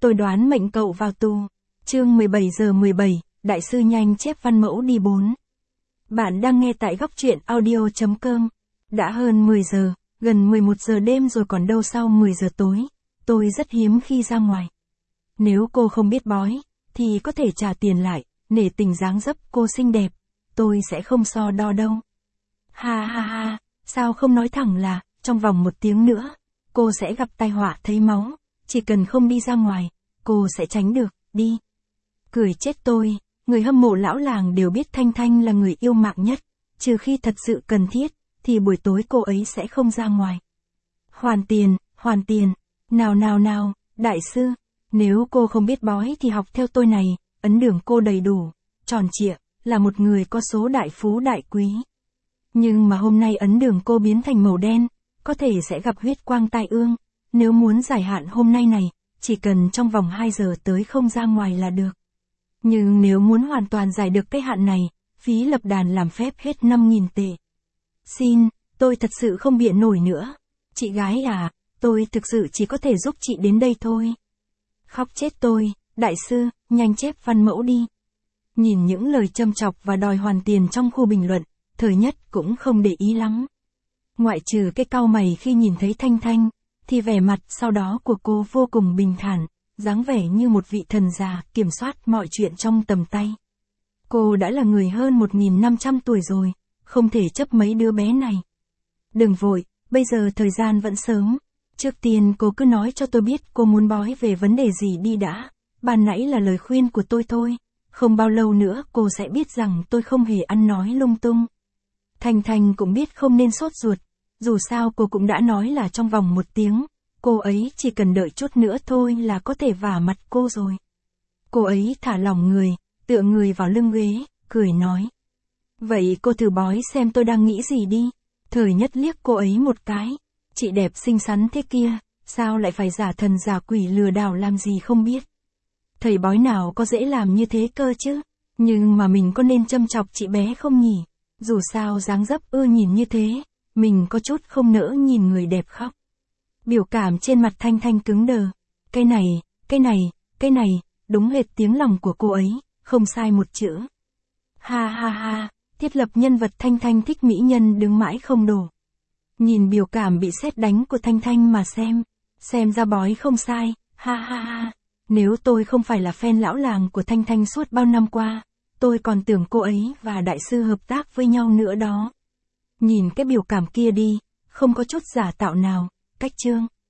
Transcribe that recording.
tôi đoán mệnh cậu vào tù. Chương 17 giờ 17, đại sư nhanh chép văn mẫu đi 4. Bạn đang nghe tại góc truyện audio.com. Đã hơn 10 giờ, gần 11 giờ đêm rồi còn đâu sau 10 giờ tối. Tôi rất hiếm khi ra ngoài. Nếu cô không biết bói, thì có thể trả tiền lại, nể tình dáng dấp cô xinh đẹp. Tôi sẽ không so đo đâu. Ha ha ha, sao không nói thẳng là, trong vòng 1 tiếng nữa, cô sẽ gặp tai họa thấy máu. Chỉ cần không đi ra ngoài, cô sẽ tránh được, đi. Cười chết tôi, người hâm mộ lão làng đều biết Thanh Thanh là người yêu mạng nhất, trừ khi thật sự cần thiết, thì buổi tối cô ấy sẽ không ra ngoài. Hoàn tiền, nào, đại sư, nếu cô không biết bói thì học theo tôi này, ấn đường cô đầy đủ, tròn trịa, là một người có số đại phú đại quý. Nhưng mà hôm nay ấn đường cô biến thành màu đen, có thể sẽ gặp huyết quang tai ương, nếu muốn giải hạn hôm nay này, chỉ cần trong vòng 2 giờ tới không ra ngoài là được. Nhưng nếu muốn hoàn toàn giải được cái hạn này, phí lập đàn làm phép hết 5.000 tệ. Xin, tôi thật sự không bịa nổi nữa. Chị gái à, tôi thực sự chỉ có thể giúp chị đến đây thôi. Khóc chết tôi, đại sư, nhanh chép văn mẫu đi. Nhìn những lời châm chọc và đòi hoàn tiền trong khu bình luận, Thời Nhất cũng không để ý lắm. Ngoại trừ cái cau mày khi nhìn thấy Thanh Thanh, thì vẻ mặt sau đó của cô vô cùng bình thản, dáng vẻ như một vị thần già kiểm soát mọi chuyện trong tầm tay. Cô đã là người hơn 1.500 tuổi rồi, không thể chấp mấy đứa bé này. Đừng vội, bây giờ thời gian vẫn sớm. Trước tiên cô cứ nói cho tôi biết cô muốn bói về vấn đề gì đi đã. Ban nãy là lời khuyên của tôi thôi. Không bao lâu nữa cô sẽ biết rằng tôi không hề ăn nói lung tung. Thanh Thanh cũng biết không nên sốt ruột. Dù sao cô cũng đã nói là trong vòng 1 tiếng. Cô ấy chỉ cần đợi chút nữa thôi là có thể vả mặt cô rồi. Cô ấy thả lỏng người, tựa người vào lưng ghế, cười nói. Vậy cô thử bói xem tôi đang nghĩ gì đi. Thời Nhất liếc cô ấy một cái. Chị đẹp xinh xắn thế kia, sao lại phải giả thần giả quỷ lừa đảo làm gì không biết. Thầy bói nào có dễ làm như thế cơ chứ. Nhưng mà mình có nên châm chọc chị bé không nhỉ? Dù sao dáng dấp ưa nhìn như thế, mình có chút không nỡ nhìn người đẹp khóc. Biểu cảm trên mặt Thanh Thanh cứng đờ. Cái này, đúng hệt tiếng lòng của cô ấy, không sai một chữ. Ha, thiết lập nhân vật Thanh Thanh thích mỹ nhân đứng mãi không đổ. Nhìn biểu cảm bị sét đánh của Thanh Thanh mà xem ra bói không sai, ha. Nếu tôi không phải là fan lão làng của Thanh Thanh suốt bao năm qua, tôi còn tưởng cô ấy và đại sư hợp tác với nhau nữa đó. Nhìn cái biểu cảm kia đi, không có chút giả tạo nào, cách chương.